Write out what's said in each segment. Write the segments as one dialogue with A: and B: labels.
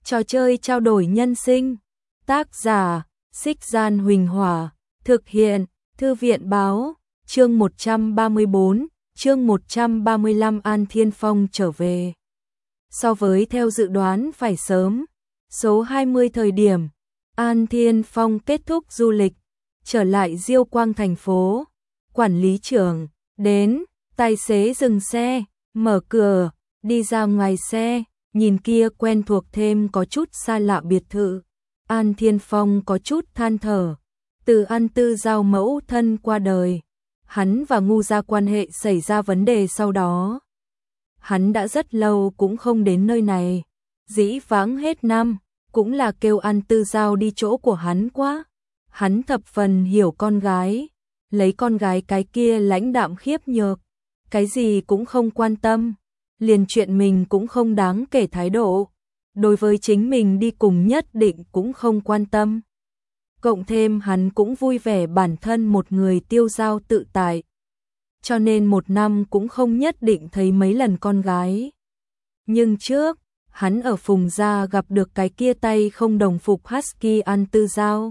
A: Trò chơi trao đổi nhân sinh. Tác giả, Xích Gian Huỳnh Hỏa. Thực hiện, Thư viện Báo. Chương 134, chương 135 An Thiên Phong trở về. So với theo dự đoán phải sớm, số 20 thời điểm, An Thiên Phong kết thúc du lịch, trở lại Diêu Quang thành phố. Quản lý trưởng đến, tài xế dừng xe, mở cửa, đi ra ngoài xe, nhìn kia quen thuộc thêm có chút xa lạ biệt thự. An Thiên Phong có chút than thở, từ An Tư Giao mẫu thân qua đời, hắn và Ngu gia quan hệ xảy ra vấn đề sau đó. Hắn đã rất lâu cũng không đến nơi này, dĩ vãng hết năm, cũng là kêu An Tư Giao đi chỗ của hắn quá. Hắn thập phần hiểu con gái, lấy con gái cái kia lãnh đạm khiếp nhược, cái gì cũng không quan tâm, liền chuyện mình cũng không đáng kể thái độ, đối với chính mình đi cùng nhất định cũng không quan tâm. Cộng thêm hắn cũng vui vẻ bản thân một người tiêu dao tự tại, cho nên một năm cũng không nhất định thấy mấy lần con gái. Nhưng trước, hắn ở Phùng gia gặp được cái kia tay không đồng phục husky An Tư Giao.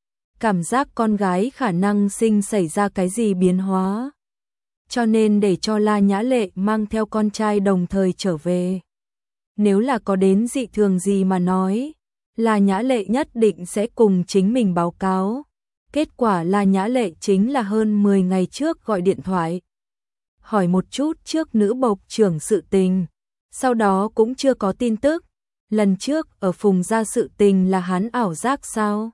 A: Cảm giác con gái khả năng sinh xảy ra cái gì biến hóa, cho nên để cho La Nhã Lệ mang theo con trai đồng thời trở về. Nếu là có đến dị thường gì mà nói, La Nhã Lệ nhất định sẽ cùng chính mình báo cáo. Kết quả La Nhã Lệ chính là hơn 10 ngày trước gọi điện thoại, hỏi một chút trước nữ bộc trưởng sự tình, sau đó cũng chưa có tin tức. Lần trước ở Phùng gia sự tình là hắn ảo giác sao?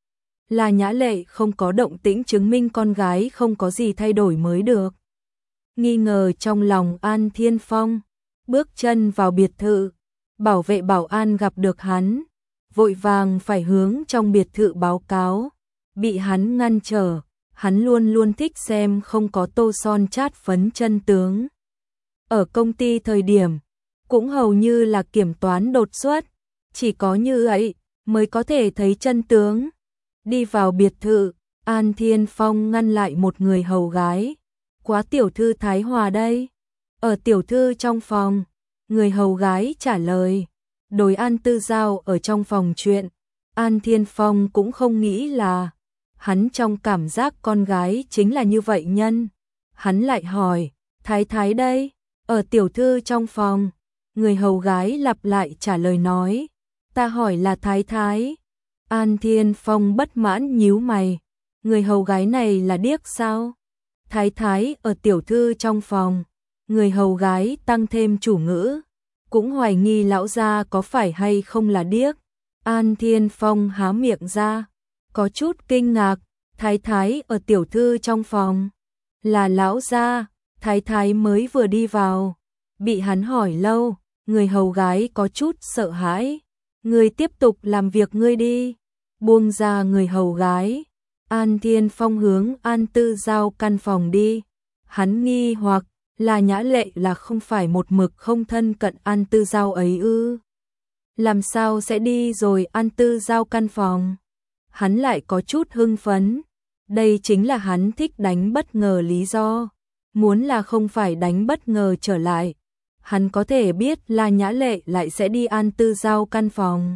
A: La Nhã Lệ không có động tĩnh chứng minh con gái không có gì thay đổi mới được. Nghi ngờ trong lòng An Thiên Phong, bước chân vào biệt thự, bảo vệ bảo an gặp được hắn, vội vàng phải hướng trong biệt thự báo cáo, bị hắn ngăn trở. Hắn luôn luôn thích xem không có tô son chát phấn chân tướng. Ở công ty thời điểm, cũng hầu như là kiểm toán đột xuất, chỉ có như vậy mới có thể thấy chân tướng. Đi vào biệt thự, An Thiên Phong ngăn lại một người hầu gái. Quá tiểu thư Thái Hòa đây. Ở tiểu thư trong phòng, người hầu gái trả lời. Đối An Tư Giao ở trong phòng chuyện, An Thiên Phong cũng không nghĩ là hắn trong cảm giác con gái chính là như vậy nhân. Hắn lại hỏi, Thái Thái đây, ở tiểu thư trong phòng. Người hầu gái lặp lại trả lời nói, ta hỏi là Thái Thái. An Thiên Phong bất mãn nhíu mày, người hầu gái này là điếc sao? Thái Thái ở tiểu thư trong phòng. Người hầu gái tăng thêm chủ ngữ, cũng hoài nghi lão gia có phải hay không là điếc. An Thiên Phong há miệng ra, có chút kinh ngạc, Thái Thái ở tiểu thư trong phòng. Là lão gia. Thái Thái mới vừa đi vào, bị hắn hỏi lâu, người hầu gái có chút sợ hãi. Ngươi tiếp tục làm việc ngươi đi. Buông ra người hầu gái, An Thiên Phong hướng An Tư Giao căn phòng đi. Hắn nghi hoặc, là Nhã Lệ là không phải một mực không thân cận An Tư Giao ấy ư? Làm sao sẽ đi rồi An Tư Giao căn phòng? Hắn lại có chút hưng phấn. Đây chính là hắn thích đánh bất ngờ lý do. Muốn là không phải đánh bất ngờ trở lại, hắn có thể biết là Nhã Lệ lại sẽ đi An Tư Giao căn phòng.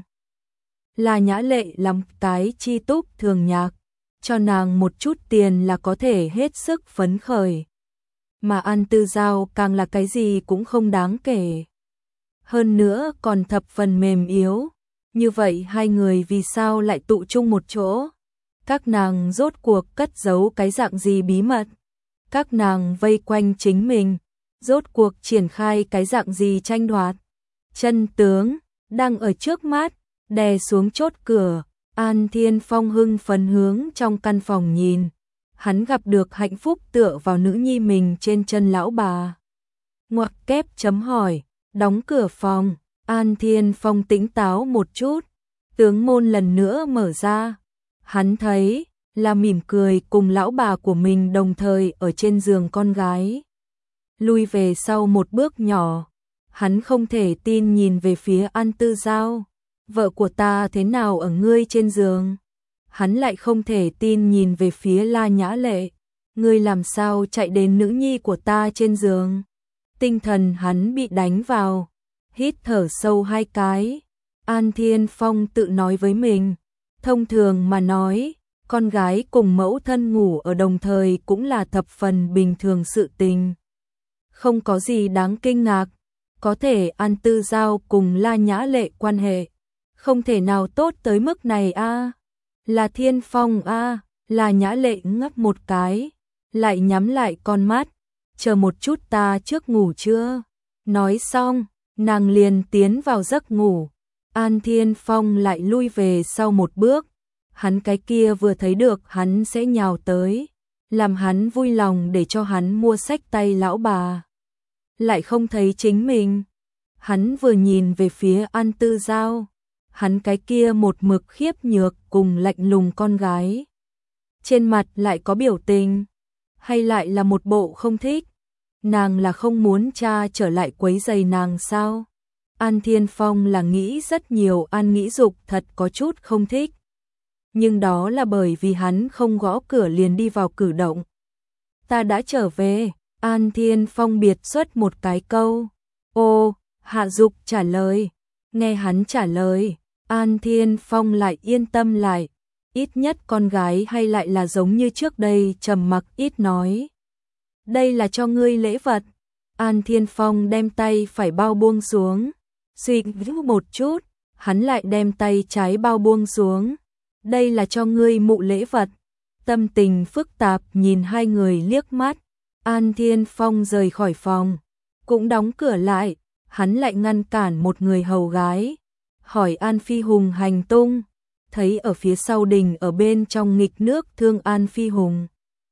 A: La Nhã Lệ làm cái chi túc thường nhạc, cho nàng một chút tiền là có thể hết sức phấn khởi. Mà An Tư Giao càng là cái gì cũng không đáng kể. Hơn nữa còn thập phần mềm yếu. Như vậy hai người vì sao lại tụ chung một chỗ? Các nàng rốt cuộc cất giấu cái dạng gì bí mật? Các nàng vây quanh chính mình, rốt cuộc triển khai cái dạng gì tranh đoạt? Chân tướng đang ở trước mắt, đè xuống chốt cửa. An Thiên Phong hưng phấn hướng trong căn phòng nhìn, hắn gặp được hạnh phúc tựa vào nữ nhi mình trên chân lão bà. Ngoặc kép chấm hỏi, đóng cửa phòng. An Thiên Phong tỉnh táo một chút, tướng môn lần nữa mở ra. Hắn thấy là mỉm cười cùng lão bà của mình đồng thời ở trên giường con gái. Lui về sau một bước nhỏ, hắn không thể tin nhìn về phía An Tư Giao. Vợ của ta thế nào ở ngươi trên giường? Hắn lại không thể tin nhìn về phía La Nhã Lệ. Ngươi làm sao chạy đến nữ nhi của ta trên giường? Tinh thần hắn bị đánh vào, hít thở sâu hai cái. An Thiên Phong tự nói với mình. Thông thường mà nói, con gái cùng mẫu thân ngủ ở đồng thời cũng là thập phần bình thường sự tình. Không có gì đáng kinh ngạc, có thể An Tư Giao cùng La Nhã Lệ quan hệ không thể nào tốt tới mức này a. Là Thiên Phong a. La Nhã Lệ ngáp một cái, lại nhắm lại con mắt, chờ một chút ta trước ngủ chưa? Nói xong, nàng liền tiến vào giấc ngủ. An Thiên Phong lại lui về sau một bước, hắn cái kia vừa thấy được hắn sẽ nhào tới, làm hắn vui lòng để cho hắn mua sách tay lão bà. Lại không thấy chính mình. Hắn vừa nhìn về phía An Tư Giao, hắn cái kia một mực khiếp nhược cùng lạnh lùng con gái. Trên mặt lại có biểu tình, hay lại là một bộ không thích. Nàng là không muốn cha trở lại quấy rầy nàng sao? An Thiên Phong là nghĩ rất nhiều, An Nghĩ Dục thật có chút không thích. Nhưng đó là bởi vì hắn không gõ cửa liền đi vào cử động. Ta đã trở về, An Thiên Phong biệt xuất một cái câu. Ô, Hạ Dục trả lời. Nghe hắn trả lời, An Thiên Phong lại yên tâm lại. Ít nhất con gái hay lại là giống như trước đây trầm mặc ít nói. Đây là cho ngươi lễ vật. An Thiên Phong đem tay phải bao buông xuống. Suy nghĩ một chút, hắn lại đem tay trái bao buông xuống. Đây là cho ngươi mụ lễ vật. Tâm tình phức tạp nhìn hai người liếc mắt. An Thiên Phong rời khỏi phòng, cũng đóng cửa lại. Hắn lại ngăn cản một người hầu gái, hỏi An Phi Hùng hành tung. Thấy ở phía sau đình ở bên trong nghịch nước thương An Phi Hùng.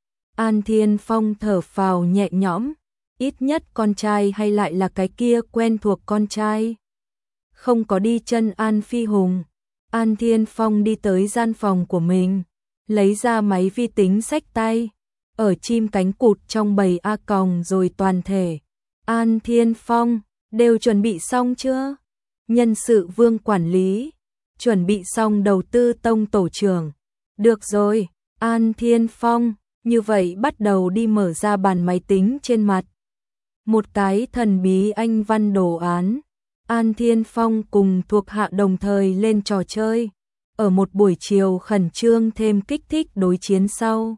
A: An Thiên Phong thở phào nhẹ nhõm, ít nhất con trai hay lại là cái kia quen thuộc con trai. Không có đi chân An Phi Hùng, An Thiên Phong đi tới gian phòng của mình, lấy ra máy vi tính xách tay, ở chim cánh cụt trong bầy A còng rồi toàn thể. An Thiên Phong, đều chuẩn bị xong chưa? Nhân sự Vương quản lý, chuẩn bị xong đầu tư Tông tổ trưởng. Được rồi, An Thiên Phong, như vậy bắt đầu đi mở ra bàn máy tính trên mặt. Một cái thần bí anh văn đồ án. An Thiên Phong cùng thuộc hạ đồng thời lên trò chơi. Ở một buổi chiều khẩn trương thêm kích thích đối chiến sau.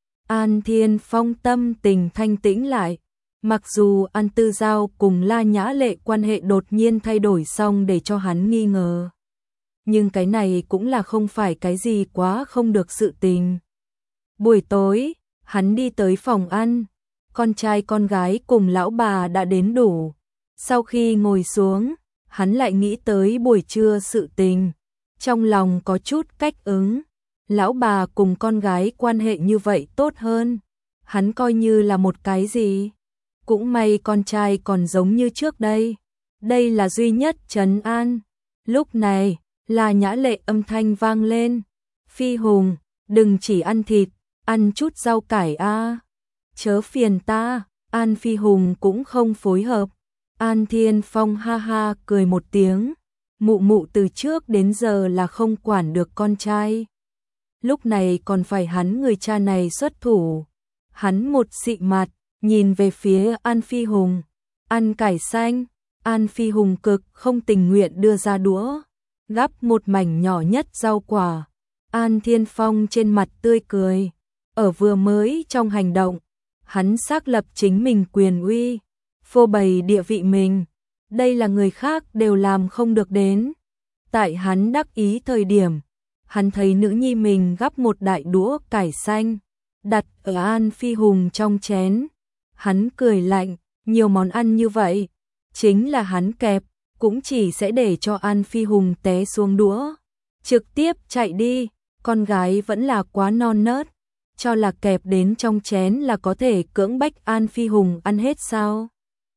A: An Thiên Phong tâm tình thanh tĩnh lại. Mặc dù An Tư Giao cùng La Nhã Lệ quan hệ đột nhiên thay đổi xong để cho hắn nghi ngờ. Nhưng cái này cũng là không phải cái gì quá không được sự tình. Buổi tối, hắn đi tới phòng ăn. Con trai con gái cùng lão bà đã đến đủ. Sau khi ngồi xuống, hắn lại nghĩ tới buổi trưa sự tình. Trong lòng có chút cách ứng. Lão bà cùng con gái quan hệ như vậy tốt hơn. Hắn coi như là một cái gì? Cũng may con trai còn giống như trước đây. Đây là duy nhất trấn an. Lúc này, La Nhã Lệ âm thanh vang lên. Phi Hùng, đừng chỉ ăn thịt, ăn chút rau cải a. Chớ phiền ta. An Phi Hùng cũng không phối hợp. An Thiên Phong ha ha cười một tiếng. Mụ mụ từ trước đến giờ là không quản được con trai. Lúc này còn phải hắn người cha này xuất thủ. Hắn một xị mặt, nhìn về phía An Phi Hùng. Ăn cải xanh. An Phi Hùng cực không tình nguyện đưa ra đũa, gắp một mảnh nhỏ nhất rau quả. An Thiên Phong trên mặt tươi cười. Ở vừa mới trong hành động, hắn xác lập chính mình quyền uy, phô bày địa vị mình. Đây là người khác đều làm không được đến. Tại hắn đắc ý thời điểm, hắn thấy nữ nhi mình gắp một đại đũa cải xanh, đặt ở An Phi Hùng trong chén. Hắn cười lạnh, nhiều món ăn như vậy, chính là hắn kẹp, cũng chỉ sẽ để cho An Phi Hùng té xuống đũa. Trực tiếp chạy đi, con gái vẫn là quá non nớt, cho là kẹp đến trong chén là có thể cưỡng bách An Phi Hùng ăn hết sao?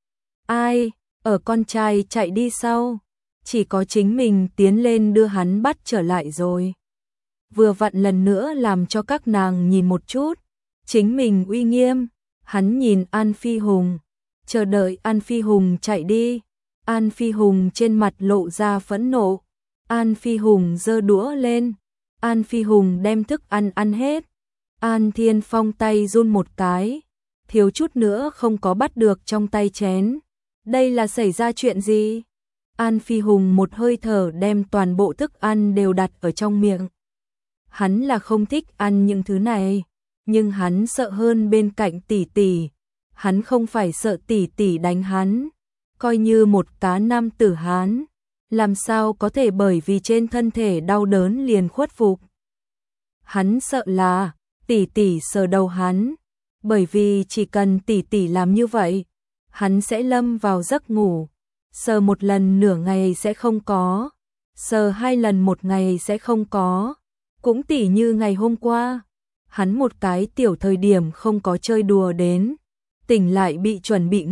A: Ai, ở con trai chạy đi sau, chỉ có chính mình tiến lên đưa hắn bắt trở lại rồi. Vừa vặn lần nữa làm cho các nàng nhìn một chút, chính mình uy nghiêm. Hắn nhìn An Phi Hùng, chờ đợi An Phi Hùng chạy đi. An Phi Hùng trên mặt lộ ra phẫn nộ. An Phi Hùng giơ đũa lên. An Phi Hùng đem thức ăn ăn hết. An Thiên Phong tay run một cái, thiếu chút nữa không có bắt được trong tay chén. Đây là xảy ra chuyện gì? An Phi Hùng một hơi thở đem toàn bộ thức ăn đều đặt ở trong miệng. Hắn là không thích ăn những thứ này, nhưng hắn sợ hơn bên cạnh tỷ tỷ. Hắn không phải sợ tỷ tỷ đánh hắn, coi như một cá nam tử Hán, làm sao có thể bởi vì trên thân thể đau đớn liền khuất phục. Hắn sợ là tỷ tỷ sờ đầu hắn, bởi vì chỉ cần tỷ tỷ làm như vậy, hắn sẽ lâm vào giấc ngủ. Sờ một lần nửa ngày sẽ không có, sờ 2 lần một ngày sẽ không có. Cũng tỉ như ngày hôm qua, hắn một cái tiểu thời điểm không có chơi đùa đến, tỉnh lại bị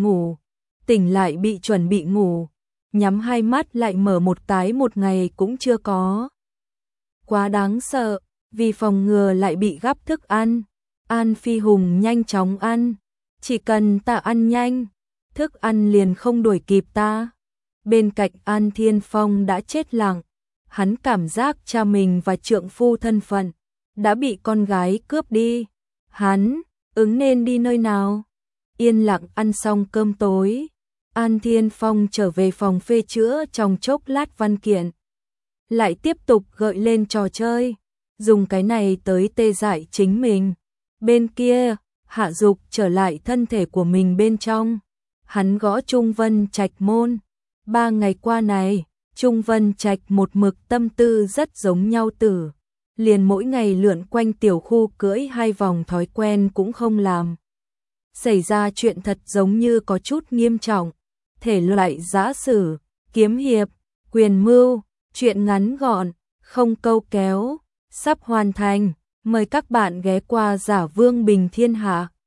A: chuẩn bị ngủ, nhắm 2 mắt lại mở một cái một ngày cũng chưa có. Quá đáng sợ, vì phòng ngừa lại bị gắp thức ăn, An Phi Hùng nhanh chóng ăn, chỉ cần ta ăn nhanh, thức ăn liền không đuổi kịp ta. Bên cạnh An Thiên Phong đã chết lặng, hắn cảm giác cha mình và trượng phu thân phận đã bị con gái cướp đi. Hắn ứng nên đi nơi nào? Yên lặng ăn xong cơm tối, An Thiên Phong trở về phòng phê chữa trong chốc lát văn kiện, lại tiếp tục gợi lên trò chơi, dùng cái này tới tê dại chính mình. Bên kia, Hạ Dục trở lại thân thể của mình bên trong, hắn gõ Trung Vân Trạch môn. 3 ngày qua này, Trung Vân Trạch một mực tâm tư rất giống nhau tử, liền mỗi ngày lượn quanh tiểu khu cưỡi 2 vòng thói quen cũng không làm. Xảy ra chuyện thật giống như có chút nghiêm trọng, thể loại giã sử, kiếm hiệp, quyền mưu, chuyện ngắn gọn, không câu kéo, sắp hoàn thành, mời các bạn ghé qua Giả Vương Bình Thiên Hạ.